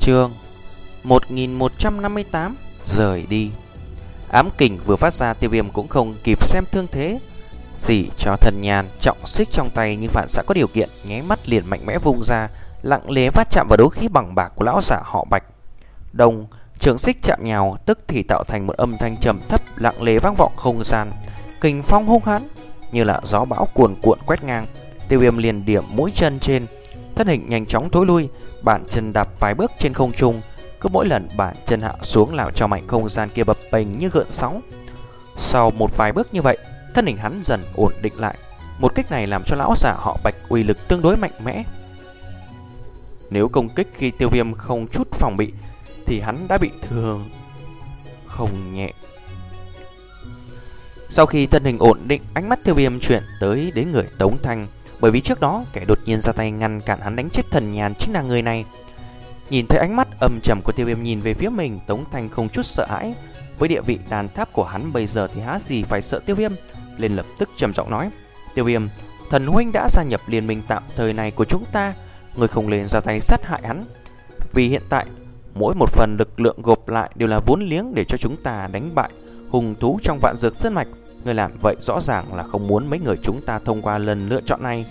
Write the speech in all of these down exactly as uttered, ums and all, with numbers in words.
Chương một nghìn một trăm năm mươi tám rời đi. Ám kình vừa phát ra, Tiêu Viêm cũng không kịp xem thương thế gì cho thần nhàn, trọng xích trong tay nhưng phản xạ có điều kiện, nháy mắt liền mạnh mẽ vung ra, lặng lẽ va chạm vào đấu khí bằng bạc của lão giả họ Bạch. Đồng trường xích chạm nhau, tức thì tạo thành một âm thanh trầm thấp lặng lẽ vang vọng không gian. Kình phong hung hãn như là gió bão cuồn cuộn quét ngang. Tiêu Viêm liền điểm mũi chân trên, thân hình nhanh chóng thối lui, bàn chân đạp vài bước trên không trung. Cứ mỗi lần bàn chân hạ xuống làm cho mảnh không gian kia bập bềnh như gợn sóng. Sau một vài bước như vậy, thân hình hắn dần ổn định lại. Một kích này làm cho lão giả họ Bạch uy lực tương đối mạnh mẽ. Nếu công kích khi Tiêu Viêm không chút phòng bị thì hắn đã bị thương không nhẹ. Sau khi thân hình ổn định, ánh mắt Tiêu Viêm chuyển tới đến người Tống Thanh, bởi vì trước đó kẻ đột nhiên ra tay ngăn cản hắn đánh chết thần nhàn chính là người này. Nhìn thấy ánh mắt âm trầm của Tiêu Viêm nhìn về phía mình, Tống Thanh không chút sợ hãi. Với địa vị đàn tháp của hắn bây giờ thì há gì phải sợ Tiêu Viêm, liền lập tức trầm giọng nói: Tiêu Viêm, thần huynh đã gia nhập liên minh tạm thời này của chúng ta, người không nên ra tay sát hại hắn. Vì hiện tại mỗi một phần lực lượng gộp lại đều là vốn liếng để cho chúng ta đánh bại hùng thú trong Vạn Dược Sơn Mạch. Người làm vậy rõ ràng là không muốn mấy người chúng ta thông qua lần lựa chọn này.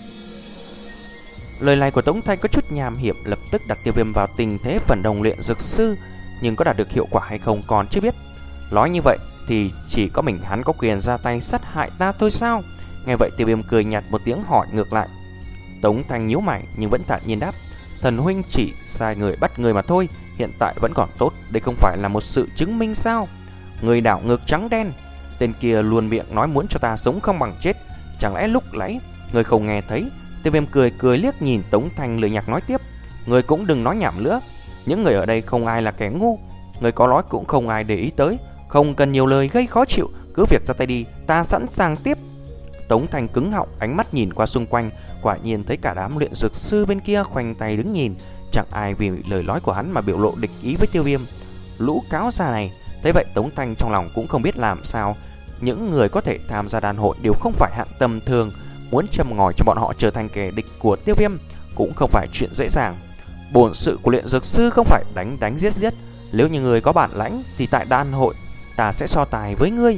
Lời này của Tống Thanh có chút nham hiểm, lập tức đặt Tiêu Viêm vào tình thế phần đồng luyện dược sư, nhưng có đạt được hiệu quả hay không còn chưa biết. Nói như vậy thì chỉ có mình hắn có quyền ra tay sát hại ta thôi sao? Nghe vậy Tiêu Viêm cười nhạt một tiếng hỏi ngược lại. Tống Thanh nhíu mày nhưng vẫn thản nhiên đáp: thần huynh chỉ sai người bắt người mà thôi, hiện tại vẫn còn tốt, đây không phải là một sự chứng minh sao? Người đảo ngược trắng đen, tên kia luôn miệng nói muốn cho ta sống không bằng chết, chẳng lẽ lúc nãy người không nghe thấy? Tiêu Viêm cười cười liếc nhìn Tống Thanh lười nhạc nói tiếp: người cũng đừng nói nhảm nữa, những người ở đây không ai là kẻ ngu, người có nói cũng không ai để ý tới, không cần nhiều lời gây khó chịu, cứ việc ra tay đi, ta sẵn sàng tiếp. Tống Thanh cứng họng, ánh mắt nhìn qua xung quanh, quả nhiên thấy cả đám luyện dược sư bên kia khoanh tay đứng nhìn, chẳng ai vì lời nói của hắn mà biểu lộ địch ý với Tiêu Viêm. Lũ cáo già này. Thế vậy Tống Thanh trong lòng cũng không biết làm sao. Những người có thể tham gia đàn hội đều không phải hạng tầm thường, muốn châm ngòi cho bọn họ trở thành kẻ địch của Tiêu Viêm cũng không phải chuyện dễ dàng. Bổn sự của luyện dược sư không phải đánh đánh giết giết, nếu như người có bản lãnh thì tại đàn hội ta sẽ so tài với ngươi.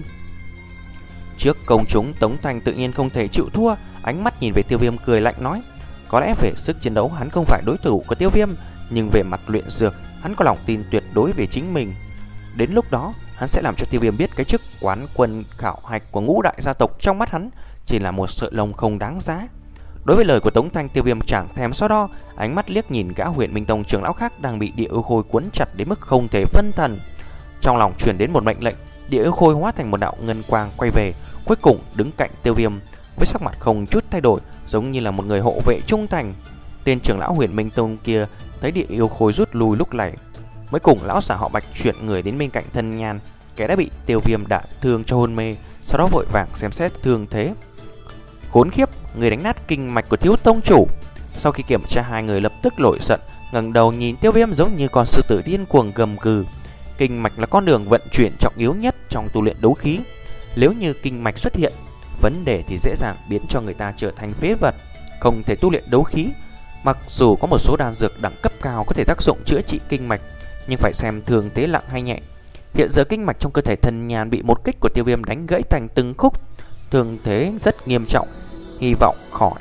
Trước công chúng, Tống Thanh tự nhiên không thể chịu thua, ánh mắt nhìn về Tiêu Viêm cười lạnh nói: có lẽ về sức chiến đấu hắn không phải đối thủ của Tiêu Viêm, nhưng về mặt luyện dược hắn có lòng tin tuyệt đối về chính mình. Đến lúc đó hắn sẽ làm cho Tiêu Viêm biết cái chức quán quân khảo hạch của ngũ đại gia tộc trong mắt hắn chỉ là một sợi lông không đáng giá. Đối với lời của Tống Thanh, Tiêu Viêm chẳng thèm so đo, ánh mắt liếc nhìn gã Huyền Minh Tông trưởng lão khác đang bị địa yêu khôi cuốn chặt đến mức không thể phân thần. Trong lòng truyền đến một mệnh lệnh, địa yêu khôi hóa thành một đạo ngân quang quay về, cuối cùng đứng cạnh Tiêu Viêm với sắc mặt không chút thay đổi, giống như là một người hộ vệ trung thành. Tên trưởng lão Huyền Minh Tông kia thấy địa yêu khôi rút lui lúc này, mới cùng lão giả họ Bạch chuyển người đến bên cạnh thân nhàn, kẻ đã bị Tiêu Viêm đả thương cho hôn mê, sau đó vội vàng xem xét thương thế. Khốn khiếp, người đánh nát kinh mạch của thiếu tông chủ. Sau khi kiểm tra, hai người lập tức nổi giận, ngẩng đầu nhìn Tiêu Viêm giống như con sư tử điên cuồng gầm gừ. Kinh mạch là con đường vận chuyển trọng yếu nhất trong tu luyện đấu khí. Nếu như kinh mạch xuất hiện vấn đề thì dễ dàng biến cho người ta trở thành phế vật, không thể tu luyện đấu khí. Mặc dù có một số đan dược đẳng cấp cao có thể tác dụng chữa trị kinh mạch, nhưng phải xem thương thế nặng hay nhẹ. Hiện giờ kinh mạch trong cơ thể thần nhàn bị một kích của Tiêu Viêm đánh gãy thành từng khúc, thương thế rất nghiêm trọng. Hy vọng khỏi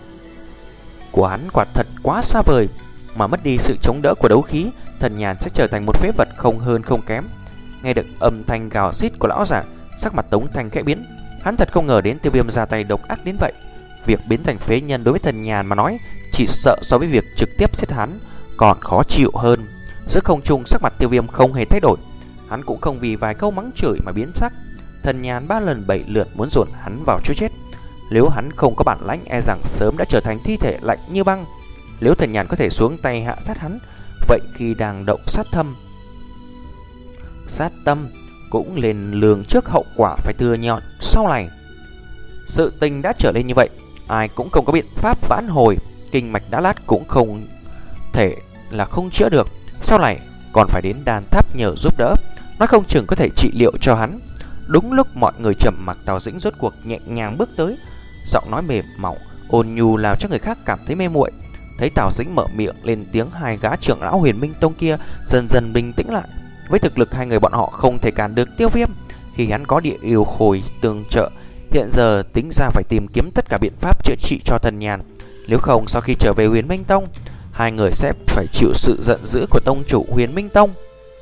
của hắn quả thật quá xa vời, mà mất đi sự chống đỡ của đấu khí, thần nhàn sẽ trở thành một phế vật không hơn không kém. Nghe được âm thanh gào rít của lão giả, sắc mặt Tống Thanh khẽ biến. Hắn thật không ngờ đến Tiêu Viêm ra tay độc ác đến vậy. Việc biến thành phế nhân đối với thần nhàn mà nói, chỉ sợ so với việc trực tiếp giết hắn còn khó chịu hơn. Giữa không trung, sắc mặt Tiêu Viêm không hề thay đổi, hắn cũng không vì vài câu mắng chửi mà biến sắc. Thần nhàn ba lần bảy lượt muốn dồn hắn vào chỗ chết, nếu hắn không có bản lãnh e rằng sớm đã trở thành thi thể lạnh như băng. Nếu thần nhàn có thể xuống tay hạ sát hắn, vậy khi đang động sát thâm sát tâm cũng lên lường trước hậu quả phải thừa nhận sau này. Sự tình đã trở lên như vậy, ai cũng không có biện pháp vãn hồi. Kinh mạch đã lát cũng không thể là không chữa được, sau này còn phải đến đàn tháp nhờ giúp đỡ, nó không chừng có thể trị liệu cho hắn. Đúng lúc mọi người trầm mặc, Tào Dĩnh rốt cuộc nhẹ nhàng bước tới, giọng nói mềm mỏng ôn nhu làm cho người khác cảm thấy mê muội. Thấy Tào Dĩnh mở miệng lên tiếng, hai gã trưởng lão Huyền Minh Tông kia dần dần bình tĩnh lại. Với thực lực hai người bọn họ không thể cản được Tiêu Viêm. Khi hắn có địa yêu khôi tương trợ, hiện giờ tính ra phải tìm kiếm tất cả biện pháp chữa trị cho thần nhàn. Nếu không, sau khi trở về Huyền Minh Tông, hai người sẽ phải chịu sự giận dữ của tông chủ Huyền Minh Tông.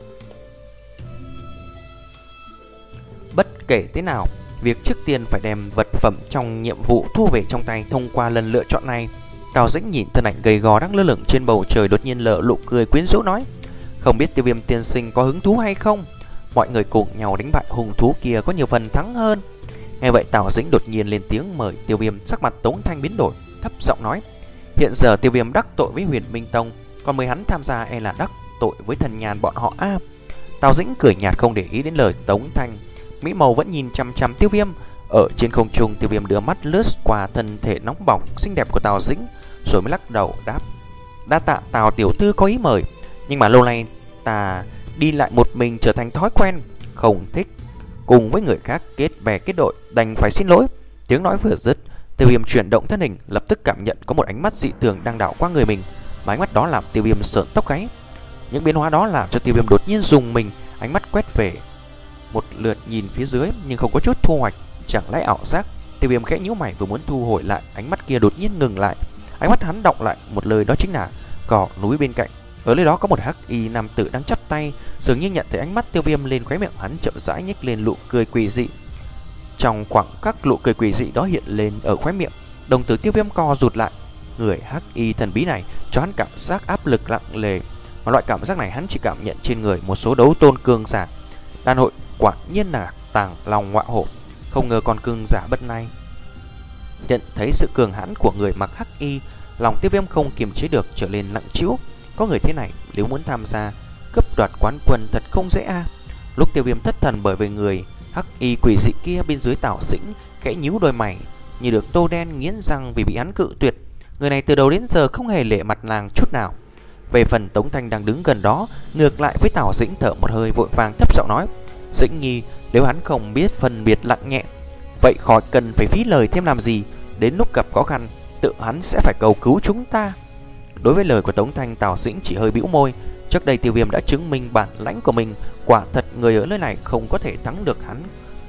Bất kể thế nào, việc trước tiên phải đem vật phẩm trong nhiệm vụ thu về trong tay thông qua lần lựa chọn này. Tào Dĩnh nhìn thân ảnh gầy gò đang lơ lửng trên bầu trời, đột nhiên lở nụ cười quyến rũ nói: "Không biết Tiêu Viêm tiên sinh có hứng thú hay không? Mọi người cùng nhau đánh bại hung thú kia có nhiều phần thắng hơn." Nghe vậy Tào Dĩnh đột nhiên lên tiếng mời Tiêu Viêm. Sắc mặt Tống Thanh biến đổi, thấp giọng nói: "Hiện giờ Tiêu Viêm đắc tội với Huyền Minh Tông, còn mời hắn tham gia e là đắc tội với thần nhàn bọn họ a." À, Tào Dĩnh cười nhạt không để ý đến lời Tống Thanh. Mỹ màu vẫn nhìn chăm chăm Tiêu Viêm. Ở trên không trung, Tiêu Viêm đưa mắt lướt qua thân thể nóng bỏng xinh đẹp của Tào Dĩnh, rồi mới lắc đầu đáp: "Đa tạ Tào tiểu thư có ý mời, nhưng mà lâu nay ta đi lại một mình trở thành thói quen, không thích cùng với người khác kết bè kết đội, đành phải xin lỗi." Tiếng nói vừa dứt, Tiêu Viêm chuyển động thân hình, lập tức cảm nhận có một ánh mắt dị thường đang đảo qua người mình. Mà ánh mắt đó làm Tiêu Viêm sởn tóc gáy. Những biến hóa đó làm cho Tiêu Viêm đột nhiên rùng mình, ánh mắt quét về một lượt nhìn phía dưới nhưng không có chút thu hoạch. Chẳng lẽ ảo giác? Tiêu Viêm khẽ nhíu mày vừa muốn thu hồi lại, ánh mắt kia đột nhiên ngừng lại. Ánh mắt hắn đọng lại một lời, đó chính là gò núi bên cạnh. Ở nơi đó có một hắc y nam tử đang chắp tay, dường như nhận thấy ánh mắt Tiêu Viêm, lên khóe miệng hắn chậm rãi nhếch lên nụ cười quỷ dị. Trong khoảng khắc nụ cười quỷ dị đó hiện lên ở khóe miệng, đồng tử Tiêu Viêm co rụt lại. Người hắc y thần bí này cho hắn cảm giác áp lực nặng nề, mà loại cảm giác này hắn chỉ cảm nhận trên người một số đấu tôn cường giả. Đan hội quả nhiên là tàng lòng ngọa hổ, không ngờ con cường giả bất này. Nhận thấy sự cường hãn của người mặc hắc y, lòng Tiêu Viêm không kiềm chế được trở lên nặng trĩu. Có người thế này nếu muốn tham gia cướp đoạt quán quân thật không dễ a. À. Lúc Tiêu Viêm thất thần bởi vì người hắc y quỷ dị kia bên dưới, Tào Dĩnh khẽ nhíu đôi mày, như được tô đen nghiến răng vì bị hắn cự tuyệt. Người này từ đầu đến giờ không hề lệ mặt nàng chút nào. Về phần Tống Thanh đang đứng gần đó, ngược lại với Tào Dĩnh thở một hơi, vội vàng thấp giọng nói: "Dĩnh nhi, nếu hắn không biết phân biệt nặng nhẹ, vậy khỏi cần phải phí lời thêm làm gì. Đến lúc gặp khó khăn, tự hắn sẽ phải cầu cứu chúng ta." Đối với lời của Tống Thanh, Tào Dĩnh chỉ hơi bĩu môi. Trước đây Tiêu Viêm đã chứng minh bản lãnh của mình, quả thật người ở nơi này không có thể thắng được hắn,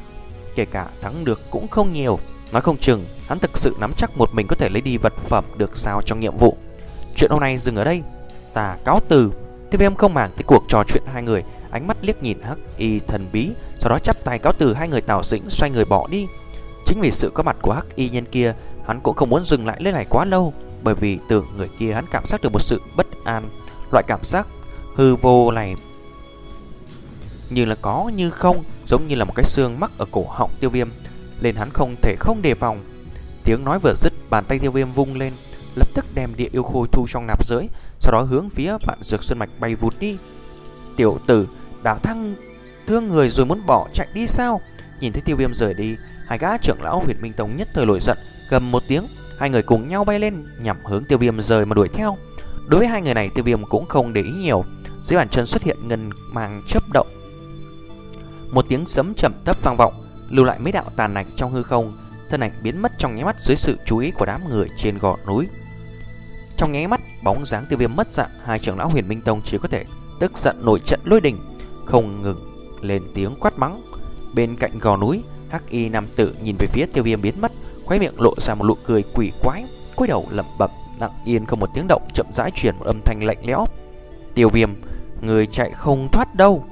kể cả thắng được cũng không nhiều. Nói không chừng hắn thực sự nắm chắc một mình có thể lấy đi vật phẩm được giao trong nhiệm vụ. Chuyện hôm nay dừng ở đây, ta cáo từ. Tiêu Viêm không màng tới cuộc trò chuyện hai người, ánh mắt liếc nhìn hắc y thần bí, sau đó chắp tay cáo từ hai người. Tào Dĩnh xoay người bỏ đi. Chính vì sự có mặt của hắc y nhân kia, hắn cũng không muốn dừng lại nơi này quá lâu, bởi vì từ người kia hắn cảm giác được một sự bất an. Loại cảm giác hư vô này như là có như không, giống như là một cái xương mắc ở cổ họng Tiêu Viêm, nên hắn không thể không đề phòng. Tiếng nói vừa dứt, bàn tay Tiêu Viêm vung lên, lập tức đem địa yêu khôi thu trong nạp giới, sau đó hướng phía Vạn Dược Sơn Mạch bay vụt đi. "Tiểu tử đã thăng thương người rồi muốn bỏ chạy đi sao?" Nhìn thấy Tiêu Viêm rời đi, hai gã trưởng lão Huyền Minh Tông nhất thời nổi giận, gầm một tiếng, hai người cùng nhau bay lên nhằm hướng Tiêu Viêm rời mà đuổi theo. Đối với hai người này, Tiêu Viêm cũng không để ý nhiều. Dưới bàn chân xuất hiện ngân mang chớp động, một tiếng sấm trầm thấp vang vọng, lưu lại mấy đạo tàn ảnh trong hư không. Thân ảnh biến mất trong nháy mắt dưới sự chú ý của đám người trên gò núi. Trong nháy mắt, bóng dáng Tiêu Viêm mất dạng, hai trưởng lão Huyền Minh Tông chỉ có thể tức giận nổi trận lôi đình, không ngừng lên tiếng quát mắng. Bên cạnh gò núi, hắc y nam tử nhìn về phía Tiêu Viêm biến mất, khóe miệng lộ ra một nụ cười quỷ quái, cúi đầu lẩm bẩm, lặng yên không một tiếng động, chậm rãi truyền một âm thanh lạnh lẽo: "Tiêu Viêm, người chạy không thoát đâu."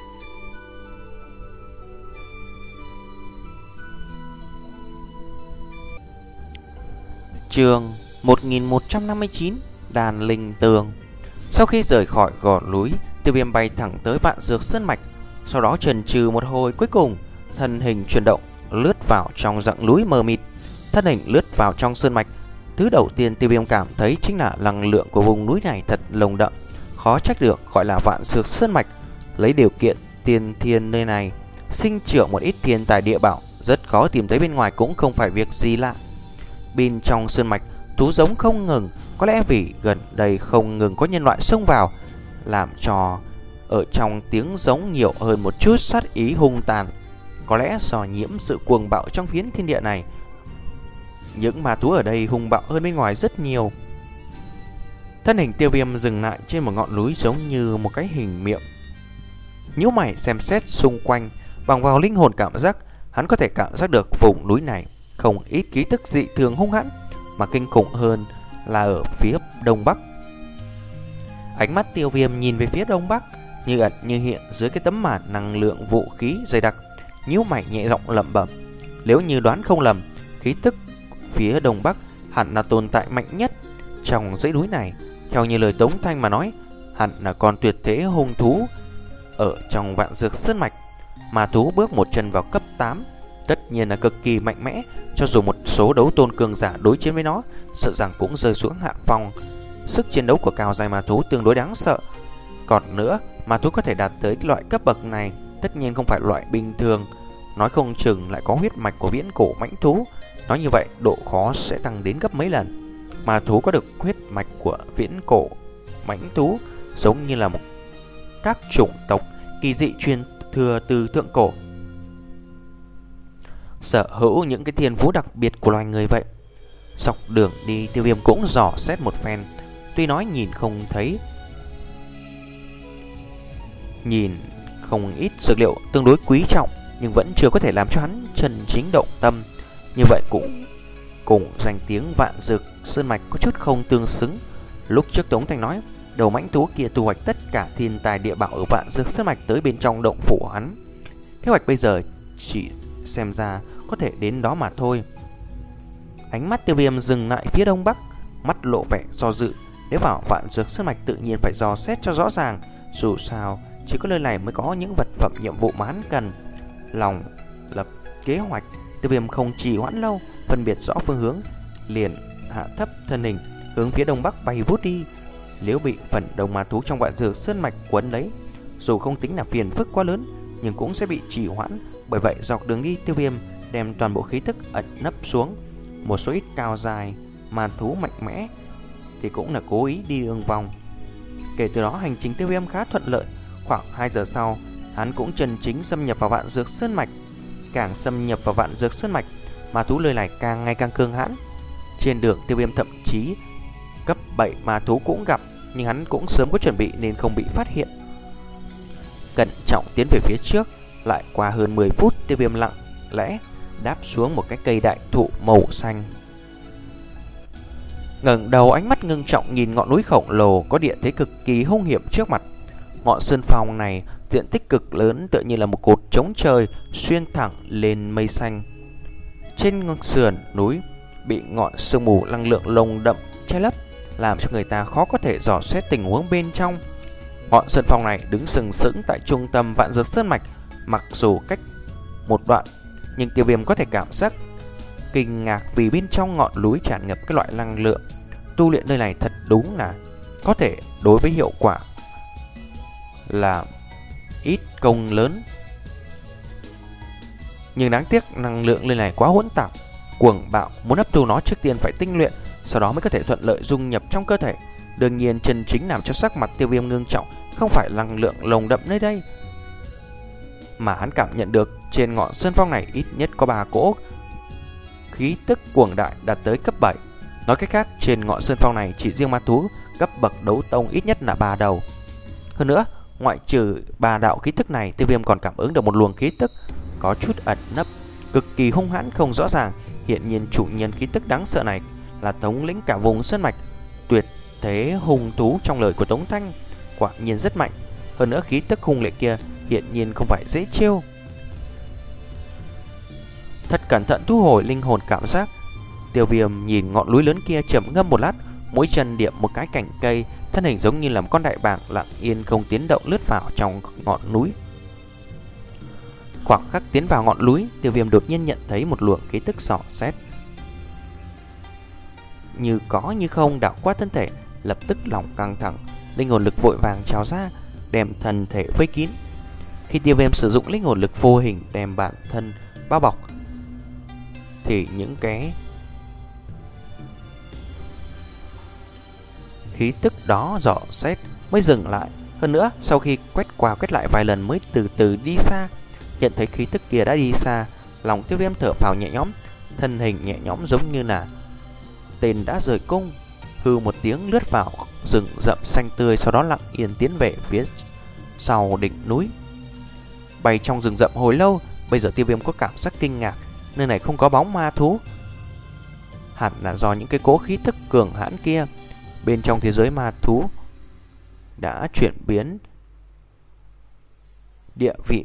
Chương một nghìn một trăm năm mươi chín, Đàn Linh Tường. Sau khi rời khỏi gò núi, Tiêu Viêm bay thẳng tới Vạn Dược Sơn Mạch, sau đó chần chừ một hồi, cuối cùng thân hình chuyển động, lướt vào trong rặng núi mờ mịt. Thân hình lướt vào trong sơn mạch, thứ đầu tiên Tiêu Viêm cảm thấy chính là năng lượng của vùng núi này thật nồng đậm, khó trách được gọi là Vạn Dược Sơn Mạch. Lấy điều kiện tiên thiên nơi này sinh trưởng một ít thiên tài địa bảo, rất khó tìm thấy bên ngoài cũng không phải việc gì lạ. Bên trong sơn mạch, thú giống không ngừng, có lẽ vì gần đây không ngừng có nhân loại xông vào, làm cho ở trong tiếng giống nhiều hơn một chút sát ý hung tàn. Có lẽ do nhiễm sự cuồng bạo trong phiến thiên địa này, những ma thú ở đây hung bạo hơn bên ngoài rất nhiều. Thân hình Tiêu Viêm dừng lại trên một ngọn núi giống như một cái hình miệng. Nhíu mày xem xét xung quanh, bằng vào linh hồn cảm giác, hắn có thể cảm giác được vùng núi này không ít ký tức dị thường hung hãn, mà kinh khủng hơn là ở phía đông bắc. Ánh mắt Tiêu Viêm nhìn về phía đông bắc, như ẩn như hiện dưới cái tấm màn năng lượng vũ khí dày đặc, nhíu mày nhẹ giọng lẩm bẩm. Nếu như đoán không lầm, khí tức phía đông bắc hẳn là tồn tại mạnh nhất trong dãy núi này. Theo như lời Tống Thanh mà nói, hẳn là con tuyệt thế hung thú ở trong Vạn Dược Sơn Mạch. Mà thú bước một chân vào cấp tám, tất nhiên là cực kỳ mạnh mẽ. Cho dù một số đấu tôn cường giả đối chiến với nó, sợ rằng cũng rơi xuống hạ phong. Sức chiến đấu của cao giai ma thú tương đối đáng sợ. Còn nữa, ma thú có thể đạt tới loại cấp bậc này tất nhiên không phải loại bình thường, nói không chừng lại có huyết mạch của viễn cổ mãnh thú. Nói như vậy, độ khó sẽ tăng đến gấp mấy lần. Ma thú có được huyết mạch của viễn cổ mãnh thú giống như là một các chủng tộc kỳ dị truyền thừa từ thượng cổ, sở hữu những cái thiên phú đặc biệt của loài người vậy. Dọc đường đi, Tiêu Viêm cũng dò xét một phen. Tuy nói nhìn không thấy, nhìn không ít dược liệu tương đối quý trọng, nhưng vẫn chưa có thể làm cho hắn chân chính động tâm. Như vậy cũng cùng danh tiếng Vạn Dược Sơn Mạch có chút không tương xứng. Lúc trước Tống Thanh nói đầu mãnh thú kia thu hoạch tất cả thiên tài địa bảo ở Vạn Dược Sơn Mạch tới bên trong động phủ hắn. Kế hoạch bây giờ chỉ xem ra có thể đến đó mà thôi. Ánh mắt Tiêu Viêm dừng lại phía đông bắc, mắt lộ vẻ do dự. Nếu vào Vạn Dược Sơn Mạch tự nhiên phải dò xét cho rõ ràng. Dù sao chỉ có nơi này mới có những vật phẩm nhiệm vụ mà hắn cần. Lòng lập kế hoạch, Tiêu Viêm không trì hoãn lâu, phân biệt rõ phương hướng, liền hạ thấp thân hình hướng phía đông bắc bay vút đi. Nếu bị phần đông ma thú trong Vạn Dược Sơn Mạch quấn lấy, dù không tính là phiền phức quá lớn, nhưng cũng sẽ bị trì hoãn. Bởi vậy dọc đường đi, Tiêu Viêm đem toàn bộ khí tức ẩn nấp xuống. Một số ít cao dài ma thú mạnh mẽ thì cũng là cố ý đi đường vòng. Kể từ đó hành trình Tiêu Viêm khá thuận lợi. Khoảng hai giờ sau, hắn cũng chân chính xâm nhập vào Vạn Dược Sơn Mạch. Càng xâm nhập vào Vạn Dược Sơn Mạch, ma thú nơi này càng ngày càng cường hãn. Trên đường, Tiêu Viêm thậm chí cấp bảy ma thú cũng gặp, nhưng hắn cũng sớm có chuẩn bị nên không bị phát hiện. Cẩn trọng tiến về phía trước. Lại qua hơn mười phút, Tiêu Viêm lặng lẽ đáp xuống một cái cây đại thụ màu xanh. Ngẩng đầu, ánh mắt ngưng trọng nhìn ngọn núi khổng lồ có địa thế cực kỳ hung hiểm trước mặt. Ngọn sơn phong này diện tích cực lớn, tựa như là một cột trống trời xuyên thẳng lên mây xanh. Trên sườn núi bị ngọn sương mù năng lượng nồng đậm che lấp, làm cho người ta khó có thể dò xét tình huống bên trong. Ngọn sơn phong này đứng sừng sững tại trung tâm Vạn Dược Sơn Mạch. Mặc dù cách một đoạn, nhưng Tiêu Viêm có thể cảm giác kinh ngạc vì bên trong ngọn núi tràn ngập cái loại năng lượng. Tu luyện nơi này thật đúng là có thể đối với hiệu quả là ít công lớn. Nhưng đáng tiếc năng lượng nơi này quá hỗn tạp, cuồng bạo, muốn hấp thu nó trước tiên phải tinh luyện, sau đó mới có thể thuận lợi dung nhập trong cơ thể. Đương nhiên chân chính làm cho sắc mặt Tiêu Viêm ngưng trọng không phải năng lượng nồng đậm nơi đây, mà hắn cảm nhận được trên ngọn sơn phong này ít nhất có ba cỗ khí tức cuồng đại đạt tới cấp bảy. Nói cách khác, trên ngọn sơn phong này chỉ riêng ma thú cấp bậc đấu tông ít nhất là ba đầu. Hơn nữa, ngoại trừ ba đạo khí tức này, Tiêu Viêm còn cảm ứng được một luồng khí tức có chút ẩn nấp, cực kỳ hung hãn không rõ ràng. Hiện nhiên chủ nhân khí tức đáng sợ này là thống lĩnh cả vùng sơn mạch, tuyệt thế hung thú trong lời của Tống Thanh, quả nhiên rất mạnh. Hơn nữa khí tức hung lệ kia hiện nhiên không phải dễ chiêu. Thật cẩn thận thu hồi linh hồn cảm giác, Tiêu Viêm nhìn ngọn núi lớn kia chậm ngâm một lát, mũi chân điểm một cái cành cây, thân hình giống như là một con đại bàng lặng yên không tiến động lướt vào trong ngọn núi. Khoảng khắc tiến vào ngọn núi, Tiêu Viêm đột nhiên nhận thấy một luồng khí tức xỏ xét, như có như không đảo qua thân thể, lập tức lòng căng thẳng, linh hồn lực vội vàng trào ra, đem thân thể vây kín. Khi Tiêu Viêm sử dụng linh hồn lực vô hình đem bản thân bao bọc, thì những cái khí tức đó dò xét mới dừng lại. Hơn nữa, sau khi quét qua quét lại vài lần mới từ từ đi xa. Nhận thấy khí tức kia đã đi xa, lòng Tiêu Viêm thở phào nhẹ nhõm, thân hình nhẹ nhõm giống như là tên đã rời cung, hư một tiếng lướt vào rừng rậm xanh tươi, sau đó lặng yên tiến về phía sau đỉnh núi. Bay trong rừng rậm hồi lâu, bây giờ Tiêu Viêm có cảm giác kinh ngạc, nơi này không có bóng ma thú. Hẳn là do những cái cỗ khí tức cường hãn kia. Bên trong thế giới ma thú đã chuyển biến địa vị.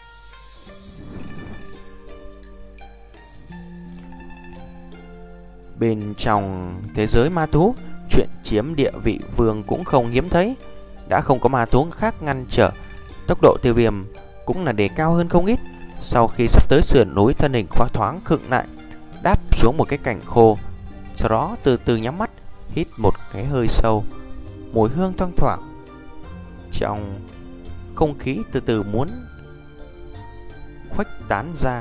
Bên trong thế giới ma thú, chuyện chiếm địa vị vương cũng không hiếm thấy. Đã không có ma thú khác ngăn trở, tốc độ Tiêu Viêm cũng là đề cao hơn không ít. Sau khi sắp tới sườn núi, thân hình khoác thoáng khựng lại, đáp xuống một cái cành khô, sau đó từ từ nhắm mắt, hít một cái hơi sâu. Mùi hương thoang thoảng trong không khí từ từ muốn khuếch tán ra.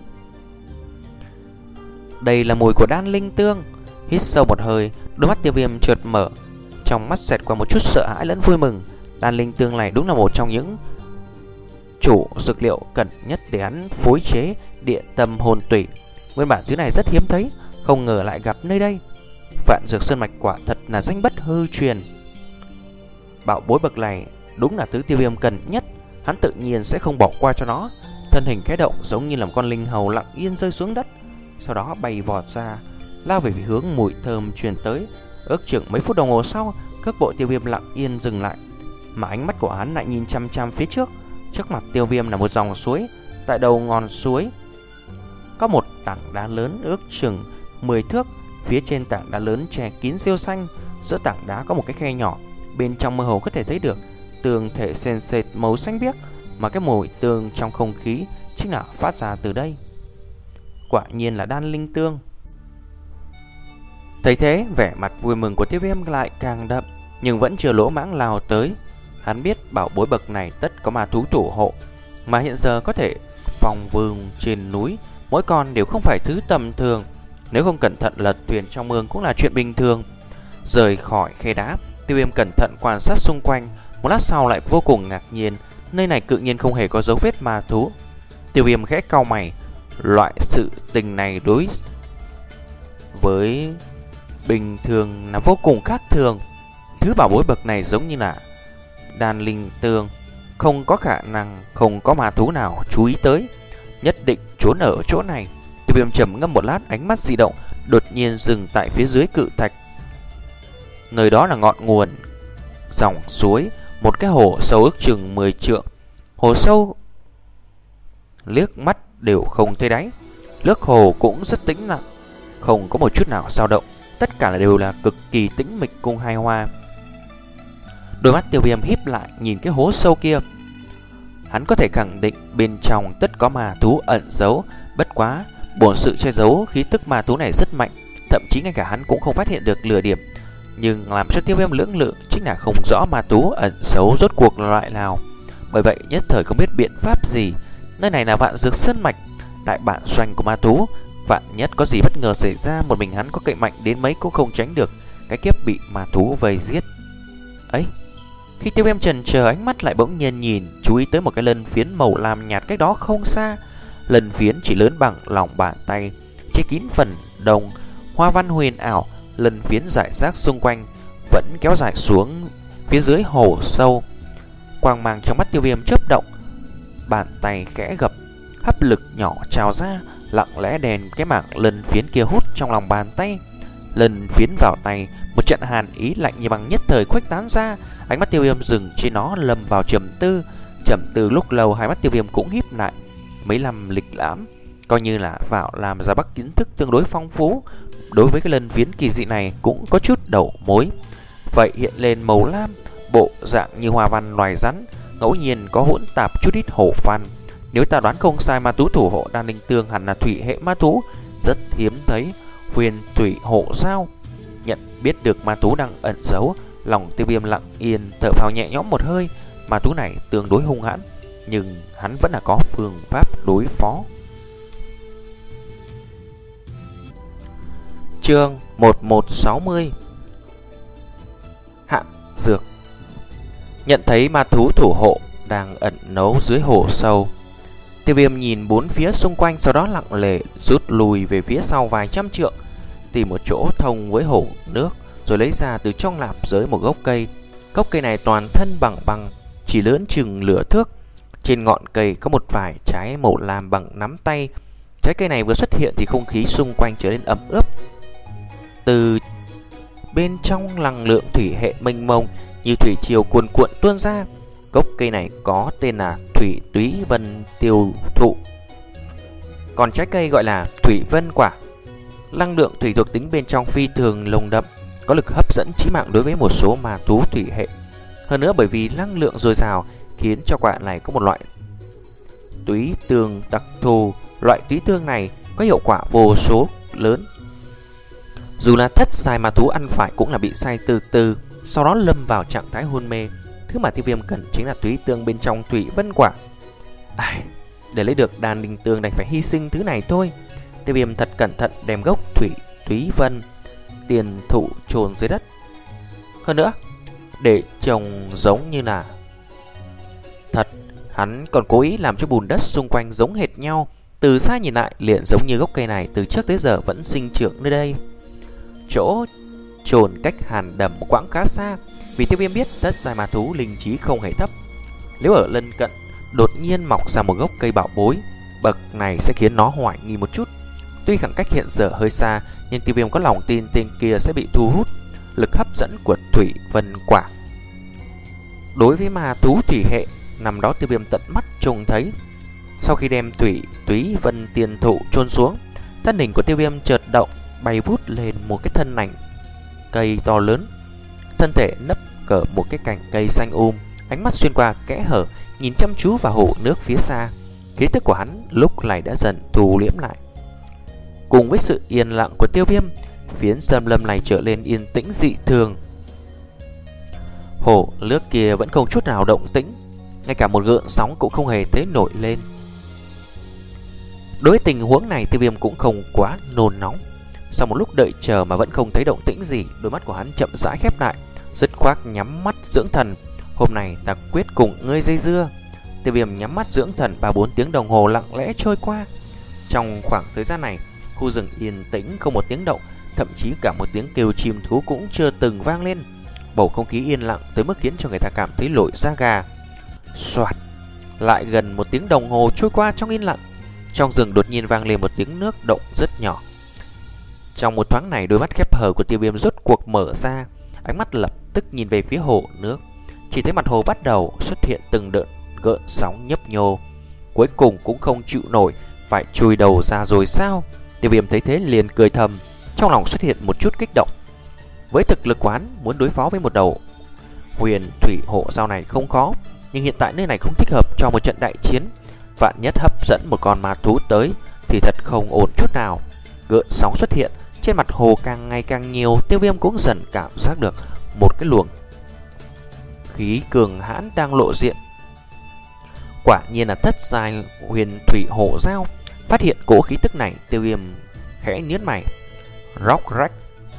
Đây là mùi của đan linh tương. Hít sâu một hơi, đôi mắt Tiêu Viêm chợt mở, trong mắt xẹt qua một chút sợ hãi lẫn vui mừng. Đan linh tương này đúng là một trong những chủ dược liệu cần nhất để hắn phối chế địa tâm hồn tủy. Nguyên bản thứ này rất hiếm thấy, không ngờ lại gặp nơi đây. Vạn Dược Sơn Mạch quả thật là danh bất hư truyền. Bảo bối bậc này đúng là thứ Tiêu Viêm cần nhất, hắn tự nhiên sẽ không bỏ qua cho nó. Thân hình khẽ động, giống như là một con linh hầu lặng yên rơi xuống đất, sau đó bay vọt ra, lao về hướng mùi thơm truyền tới. Ước chừng mấy phút đồng hồ sau, cước bộ Tiêu Viêm lặng yên dừng lại, mà ánh mắt của hắn lại nhìn chăm chăm phía trước. Trước mặt Tiêu Viêm là một dòng suối. Tại đầu ngọn suối có một tảng đá lớn ước chừng mười thước. Phía trên tảng đá lớn che kín rêu xanh. Giữa tảng đá có một cái khe nhỏ, bên trong mơ hồ có thể thấy được tường thể sền sệt màu xanh biếc, mà cái mùi tương trong không khí chính là phát ra từ đây. Quả nhiên là đan linh tương. Thấy thế, vẻ mặt vui mừng của Tiêu Viêm lại càng đậm, nhưng vẫn chưa lỗ mãng lao tới. Hắn biết bảo bối bậc này tất có ma thú thủ hộ, mà hiện giờ có thể phòng vương trên núi, mỗi con đều không phải thứ tầm thường. Nếu không cẩn thận lật thuyền trong mương cũng là chuyện bình thường. Rời khỏi khe đá, Tiêu Viêm cẩn thận quan sát xung quanh. Một lát sau lại vô cùng ngạc nhiên, nơi này tự nhiên không hề có dấu vết ma thú. Tiêu Viêm khẽ cau mày, loại sự tình này đối với bình thường là vô cùng khác thường. Thứ bảo bối bậc này giống như là đan linh tương, không có khả năng không có ma thú nào chú ý tới, nhất định trốn ở chỗ này. Tiêu Viêm trầm ngâm một lát, ánh mắt di động, đột nhiên dừng tại phía dưới cự thạch. Nơi đó là ngọn nguồn dòng suối, một cái hồ sâu ước chừng mười trượng. Hồ sâu liếc mắt đều không thấy đáy, nước hồ cũng rất tĩnh lặng, không có một chút nào dao động, tất cả đều là cực kỳ tĩnh mịch cùng hài hòa. Đôi mắt Tiêu Viêm híp lại nhìn cái hố sâu kia. Hắn có thể khẳng định bên trong tất có ma thú ẩn giấu, bất quá bổn sự che giấu khí tức ma thú này rất mạnh, thậm chí ngay cả hắn cũng không phát hiện được lừa điểm. Nhưng làm cho Tiêu Viêm lưỡng lự chính là không rõ ma thú ẩn giấu rốt cuộc là loại nào. Bởi vậy nhất thời không biết biện pháp gì. Nơi này là Vạn Dược Sơn Mạch, đại bản doanh của ma thú. Vạn nhất có gì bất ngờ xảy ra, một mình hắn có cậy mạnh đến mấy cũng không tránh được cái kiếp bị ma thú vây giết. Ấy, khi Tiêu Viêm chần chờ, ánh mắt lại bỗng nhiên nhìn chú ý tới một cái lân phiến màu lam nhạt cách đó không xa. Lân phiến chỉ lớn bằng lòng bàn tay, che kín phần đồng, hoa văn huyền ảo. Lân phiến rải rác xung quanh, vẫn kéo dài xuống phía dưới hồ sâu. Quang mang trong mắt Tiêu Viêm chớp động, bàn tay khẽ gập, hấp lực nhỏ trào ra, lặng lẽ đèn cái mảng lân phiến kia hút trong lòng bàn tay. Lân phiến vào tay, một trận hàn ý lạnh như băng nhất thời khuếch tán ra. Ánh mắt Tiêu Viêm dừng trên nó, lâm vào trầm tư. Trầm tư lúc lâu, hai mắt Tiêu Viêm cũng híp lại. Mấy năm lịch lãm, coi như là vào làm ra bắc kiến thức tương đối phong phú, đối với cái lân phiến kỳ dị này cũng có chút đầu mối. Vậy hiện lên màu lam, bộ dạng như hoa văn loài rắn, ngẫu nhiên có hỗn tạp chút ít hổ văn. Nếu ta đoán không sai, ma thú thủ hộ đan linh tương hẳn là thủy hệ ma thú, rất hiếm thấy, huyền thủy hộ giao. Nhận biết được ma thú đang ẩn giấu, lòng Tiêu Viêm lặng yên thở phào nhẹ nhõm một hơi. Ma thú này tương đối hung hãn, nhưng hắn vẫn là có phương pháp đối phó. Chương một một sáu mươi. Hạ dược. Nhận thấy ma thú thủ hộ đang ẩn nấu dưới hồ sâu, Tiêu Viêm nhìn bốn phía xung quanh, sau đó lặng lẽ rút lùi về phía sau vài trăm trượng, tìm một chỗ thông với hồ nước, rồi lấy ra từ trong nạp giới một gốc cây. Gốc cây này toàn thân bằng bằng, chỉ lớn chừng nửa thước. Trên ngọn cây có một vài trái màu lam bằng nắm tay. Trái cây này vừa xuất hiện thì không khí xung quanh trở nên ẩm ướt. Từ bên trong năng lượng thủy hệ mênh mông như thủy triều cuồn cuộn tuôn ra. Gốc cây này có tên là Thủy Túy Vân Tiêu Thụ, còn trái cây gọi là Thủy Vân Quả. Năng lượng thủy thuộc tính bên trong phi thường nồng đậm, có lực hấp dẫn chí mạng đối với một số ma thú thủy hệ. Hơn nữa bởi vì năng lượng dồi dào khiến cho quả này có một loại túy tương đặc thù. Loại túy tương này có hiệu quả vô số lớn. Dù là thất giai ma thú ăn phải cũng là bị say từ từ, sau đó lâm vào trạng thái hôn mê. Thứ mà Tiêu Viêm cần chính là túy tương bên trong Thủy Vân Quả. Ai, để lấy được đan linh tương đành phải hy sinh thứ này thôi. Tiêu Viêm thật cẩn thận đem gốc Thủy Túy Vân tiền thụ chôn dưới đất. Hơn nữa, để trồng giống như là thật, hắn còn cố ý làm cho bùn đất xung quanh giống hệt nhau. Từ xa nhìn lại liền giống như gốc cây này từ trước tới giờ vẫn sinh trưởng nơi đây. Chỗ chôn cách hàn đầm một quãng khá xa, vì Tiêu Viêm biết thất giai ma thú linh trí không hề thấp. Nếu ở lân cận đột nhiên mọc ra một gốc cây bảo bối, bậc này sẽ khiến nó hoài nghi một chút. Tuy khoảng cách hiện giờ hơi xa, nhưng Tiêu Viêm có lòng tin tên kia sẽ bị thu hút lực hấp dẫn của Thủy Vân Quả. Đối với ma thú thủy hệ, năm đó Tiêu Viêm tận mắt trông thấy. Sau khi đem Thủy Túy Vân Tiền Thụ chôn xuống, thân hình của Tiêu Viêm chợt động, bay vút lên một cái thân ảnh cây to lớn. Thân thể nấp cỡ một cái cành cây xanh um, ánh mắt xuyên qua kẽ hở nhìn chăm chú vào hồ nước phía xa. Khí tức của hắn lúc này đã dần thu liễm lại. Cùng với sự yên lặng của Tiêu Viêm, phiến xâm lâm này trở nên yên tĩnh dị thường. Hồ nước kia vẫn không chút nào động tĩnh, ngay cả một gợn sóng cũng không hề thấy nổi lên. Đối với tình huống này, Tiêu Viêm cũng không quá nôn nóng. Sau một lúc đợi chờ mà vẫn không thấy động tĩnh gì, đôi mắt của hắn chậm rãi khép lại, dứt khoát nhắm mắt dưỡng thần. Hôm nay ta quyết cùng ngươi dây dưa. Tiêu Viêm nhắm mắt dưỡng thần, ba bốn tiếng đồng hồ lặng lẽ trôi qua. Trong khoảng thời gian này, khu rừng yên tĩnh không một tiếng động, thậm chí cả một tiếng kêu chim thú cũng chưa từng vang lên. Bầu không khí yên lặng tới mức khiến cho người ta cảm thấy nổi da gà. Soạt, lại gần một tiếng đồng hồ trôi qua trong yên lặng. Trong rừng đột nhiên vang lên một tiếng nước động rất nhỏ. Trong một thoáng này, đôi mắt khép hờ của Tiêu Viêm rốt cuộc mở ra, ánh mắt lập tức nhìn về phía hồ nước. Chỉ thấy mặt hồ bắt đầu xuất hiện từng đợt gợn sóng nhấp nhô, cuối cùng cũng không chịu nổi, phải chui đầu ra rồi sao? Tiêu Viêm thấy thế liền cười thầm, trong lòng xuất hiện một chút kích động. Với thực lực quán, muốn đối phó với một đầu huyền thủy hộ dao này không khó, nhưng hiện tại nơi này không thích hợp cho một trận đại chiến. Vạn nhất hấp dẫn một con ma thú tới thì thật không ổn chút nào. Gợn sóng xuất hiện trên mặt hồ càng ngày càng nhiều, Tiêu Viêm cũng dần cảm giác được một cái luồng khí cường hãn đang lộ diện. Quả nhiên là thất giai huyền thủy hổ dao. Phát hiện cỗ khí tức này, Tiêu Viêm khẽ nhướng mày. Róc rách.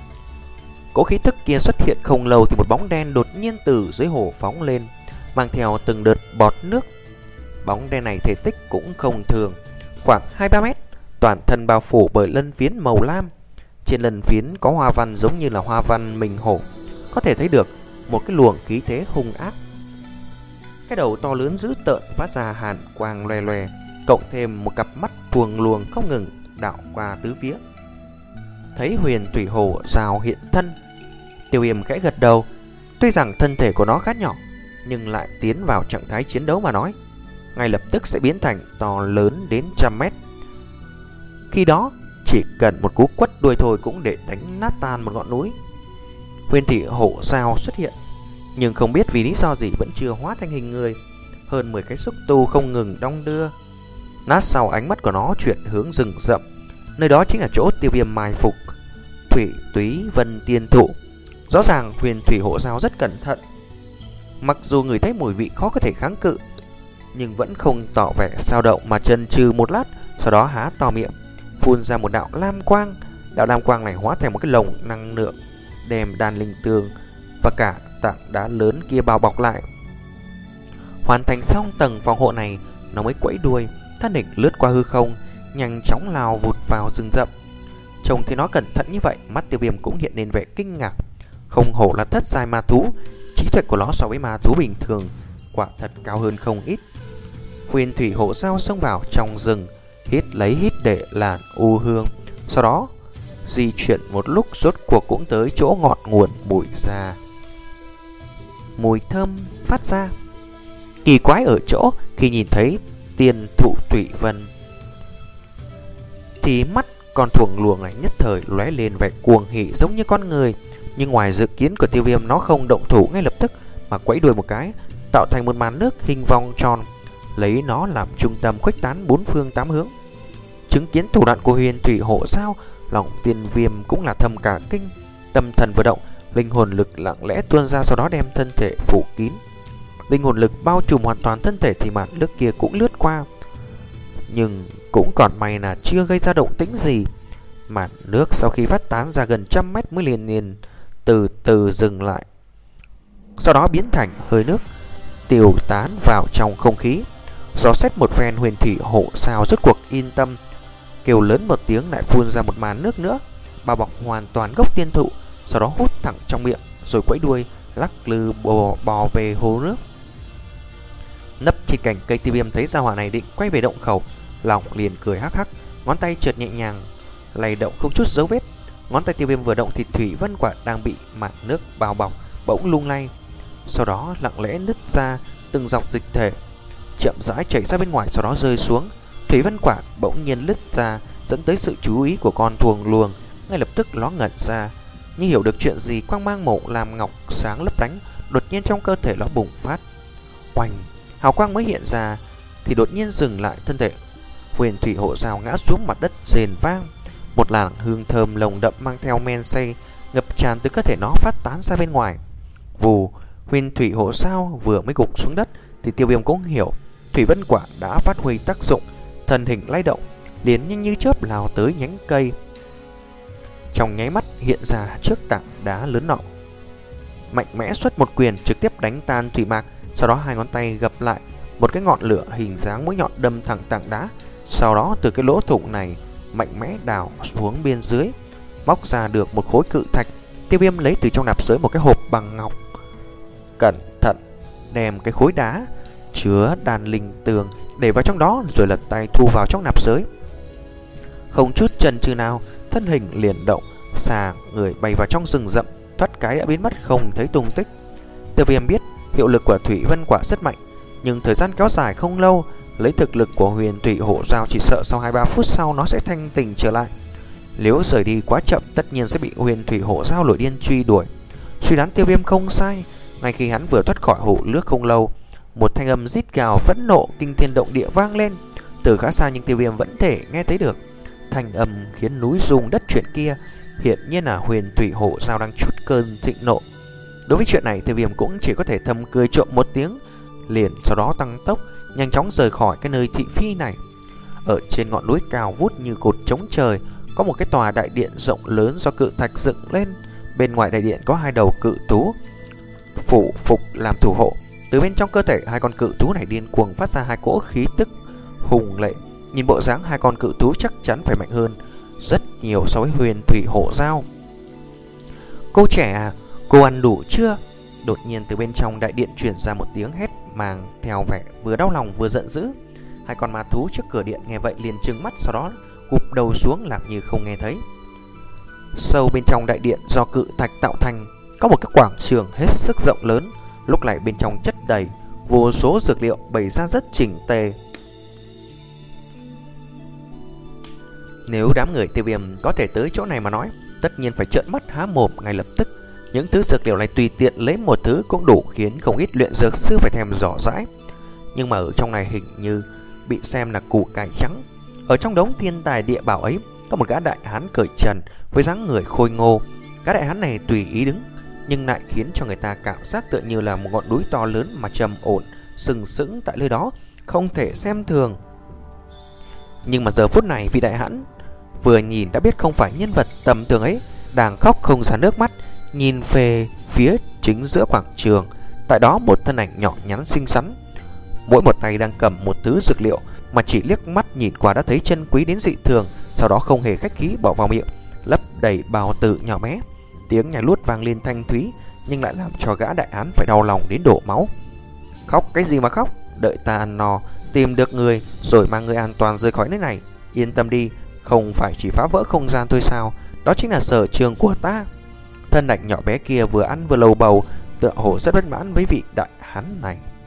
Cỗ khí tức kia xuất hiện không lâu thì một bóng đen đột nhiên từ dưới hồ phóng lên, mang theo từng đợt bọt nước. Bóng đen này thể tích cũng không thường, khoảng hai ba mét, toàn thân bao phủ bởi lân phiến màu lam. Trên lân phiến có hoa văn giống như là hoa văn mình hổ, có thể thấy được một cái luồng khí thế hung ác. Cái đầu to lớn dữ tợn phát ra hàn quang loè loè, cộng thêm một cặp mắt thuồng luồng không ngừng đảo qua tứ phía. Thấy huyền thủy hổ rào hiện thân, Tiêu Viêm khẽ gật đầu. Tuy rằng thân thể của nó khá nhỏ, nhưng lại tiến vào trạng thái chiến đấu mà nói, ngay lập tức sẽ biến thành to lớn đến trăm mét. Khi đó chỉ cần một cú quất đuôi thôi cũng để đánh nát tan một ngọn núi. Huyền thủy hổ rào xuất hiện, nhưng không biết vì lý do gì vẫn chưa hóa thành hình người. Hơn mười cái xúc tu không ngừng đong đưa. Nát sau, ánh mắt của nó chuyển hướng rừng rậm, nơi đó chính là chỗ Tiêu Viêm mai phục Thủy Túy Vân Tiên Thụ. Rõ ràng huyền thủy hổ dao rất cẩn thận, mặc dù người thấy mùi vị khó có thể kháng cự, nhưng vẫn không tỏ vẻ dao động mà chần chừ một lát, sau đó há to miệng phun ra một đạo lam quang. Đạo lam quang này hóa thành một cái lồng năng lượng, đem đan linh tương và cả tảng đá lớn kia bao bọc lại. Hoàn thành xong tầng phòng hộ này, nó mới quẫy đuôi, thân hình lướt qua hư không, nhanh chóng lao vụt vào rừng rậm. Trông thấy nó cẩn thận như vậy, mắt Tiêu Viêm cũng hiện lên vẻ kinh ngạc. Không hổ là thất giai ma thú, trí tuệ của nó so với ma thú bình thường quả thật cao hơn không ít. Huyền thủy hộ dao xông vào trong rừng, hít lấy hít để làn u hương, sau đó di chuyển một lúc rốt cuộc cũng tới chỗ ngọn nguồn mùi ra. Mùi thơm phát ra. Kỳ quái ở chỗ khi nhìn thấy tiên thụ Thủy Vân thì mắt con thuồng luồng này nhất thời lóe lên vẻ cuồng hỉ giống như con người. Nhưng ngoài dự kiến của Tiêu Viêm, nó không động thủ ngay lập tức mà quẫy đuôi một cái, tạo thành một màn nước hình vòng tròn, lấy nó làm trung tâm khuếch tán bốn phương tám hướng. Chứng kiến thủ đoạn của huyền thủy hộ dao, lòng Tiên Viêm cũng là thầm cả kinh. Tâm thần vừa động, linh hồn lực lặng lẽ tuôn ra, sau đó đem thân thể phủ kín. Linh hồn lực bao trùm hoàn toàn thân thể thì màn nước kia cũng lướt qua, nhưng cũng còn may là chưa gây ra động tĩnh gì. Màn nước sau khi phát tán ra gần trăm mét mới liền liền từ từ dừng lại, sau đó biến thành hơi nước tiêu tán vào trong không khí. Dò xét một phen, huyền thủy hộ sao rốt cuộc yên tâm, kêu lớn một tiếng lại phun ra một màn nước nữa, bao bọc hoàn toàn gốc tiên thụ, sau đó hút thẳng trong miệng rồi quẫy đuôi lắc lư bò, bò về hồ nước. Nấp trên cành cây, Tiêu Viêm thấy gia hỏa này định quay về động khẩu, lòng liền cười hắc hắc, ngón tay chợt nhẹ nhàng lay động không chút dấu vết. Ngón tay Tiêu Viêm vừa động thì thủy vân quả đang bị màn nước bao bọc bỗng lung lay, sau đó lặng lẽ nứt ra từng dọc dịch thể, chậm rãi chảy ra bên ngoài, sau đó rơi xuống. Thủy vân quả bỗng nhiên lứt ra, dẫn tới sự chú ý của con thuồng luồng. Ngay lập tức nó ngẩn ra, như hiểu được chuyện gì, quang mang màu làm ngọc sáng lấp lánh đột nhiên trong cơ thể nó bùng phát. Oanh, hào quang mới hiện ra thì đột nhiên dừng lại. Thân thể huyền thủy hộ dao ngã xuống mặt đất rền vang, một làn hương thơm nồng đậm mang theo men say ngập tràn từ cơ thể nó phát tán ra bên ngoài. Vù, huyền thủy hộ dao vừa mới gục xuống đất thì Tiêu Viêm cũng hiểu thủy vân quả đã phát huy tác dụng, thân hình lay động liền nhanh như chớp lao tới nhánh cây, trong nháy mắt hiện ra trước tảng đá lớn nọ, mạnh mẽ xuất một quyền trực tiếp đánh tan thủy mạc. Sau đó hai ngón tay gập lại, một cái ngọn lửa hình dáng mũi nhọn đâm thẳng tảng đá. Sau đó từ cái lỗ thủng này mạnh mẽ đào xuống bên dưới, móc ra được một khối cự thạch. Tiêu Viêm lấy từ trong nạp giới một cái hộp bằng ngọc, cẩn thận đem cái khối đá chứa đàn linh tường để vào trong đó, rồi lật tay thu vào trong nạp giới. Không chút chần chừ nào, thân hình liền động, xà người bay vào trong rừng rậm, thoát cái đã biến mất không thấy tung tích. Tiêu Viêm biết hiệu lực của thủy vân quả rất mạnh, nhưng thời gian kéo dài không lâu. Lấy thực lực của huyền thủy hộ dao, chỉ sợ sau hai ba phút sau nó sẽ thanh tỉnh trở lại. Nếu rời đi quá chậm, tất nhiên sẽ bị huyền thủy hộ dao nổi điên truy đuổi. Suy đoán Tiêu Viêm không sai. Ngay khi hắn vừa thoát khỏi hồ nước không lâu, một thanh âm rít gào phẫn nộ kinh thiên động địa vang lên từ khá xa, nhưng Tiêu Viêm vẫn thể nghe thấy được. Thanh âm khiến núi rung đất chuyển kia hiện nhiên là huyền thủy hộ dao đang chút cơn thịnh nộ. Đối với chuyện này, Tiêu Viêm cũng chỉ có thể thầm cười trộm một tiếng, liền sau đó tăng tốc nhanh chóng rời khỏi cái nơi thị phi này. Ở trên ngọn núi cao vút như cột trống trời, có một cái tòa đại điện rộng lớn do cự thạch dựng lên. Bên ngoài đại điện có hai đầu cự thú phủ phục làm thủ hộ. Từ bên trong cơ thể hai con cự thú này điên cuồng phát ra hai cỗ khí tức hùng lệ. Nhìn bộ dáng hai con cự thú chắc chắn phải mạnh hơn rất nhiều so với huyền thủy hộ dao. Cô trẻ à, cô ăn đủ chưa? Đột nhiên từ bên trong đại điện truyền ra một tiếng hét mang theo vẻ vừa đau lòng vừa giận dữ. Hai con ma thú trước cửa điện nghe vậy liền trừng mắt, sau đó cụp đầu xuống làm như không nghe thấy. Sâu bên trong đại điện do cự thạch tạo thành có một cái quảng trường hết sức rộng lớn. Lúc này bên trong chất đầy vô số dược liệu bày ra rất chỉnh tề. Nếu đám người Tiêu Viêm có thể tới chỗ này mà nói, tất nhiên phải trợn mắt há mồm ngay lập tức. Những thứ dược liệu này tùy tiện lấy một thứ cũng đủ khiến không ít luyện dược sư phải thèm dò dãi. Nhưng mà ở trong này hình như bị xem là củ cải trắng. Ở trong đống thiên tài địa bảo ấy có một gã đại hán cởi trần với dáng người khôi ngô. Gã đại hán này tùy ý đứng, nhưng lại khiến cho người ta cảm giác tựa như là một ngọn núi to lớn mà trầm ổn sừng sững tại nơi đó, không thể xem thường. Nhưng mà giờ phút này vị đại hán vừa nhìn đã biết không phải nhân vật tầm thường ấy, đang khóc không ra nước mắt, nhìn về phía chính giữa quảng trường. Tại đó một thân ảnh nhỏ nhắn xinh xắn, mỗi một tay đang cầm một thứ dược liệu mà chỉ liếc mắt nhìn qua đã thấy chân quý đến dị thường, sau đó không hề khách khí bỏ vào miệng, lấp đầy bao tử nhỏ bé. Tiếng nhảy luốt vang lên thanh thúy, nhưng lại làm cho gã đại hán phải đau lòng đến đổ máu. Khóc cái gì mà khóc, đợi ta ăn no, tìm được người rồi mang người an toàn rời khỏi nơi này. Yên tâm đi, không phải chỉ phá vỡ không gian thôi sao, đó chính là sở trường của ta. Thân ảnh nhỏ bé kia vừa ăn vừa lầu bầu, tựa hồ rất bất mãn với vị đại hán này.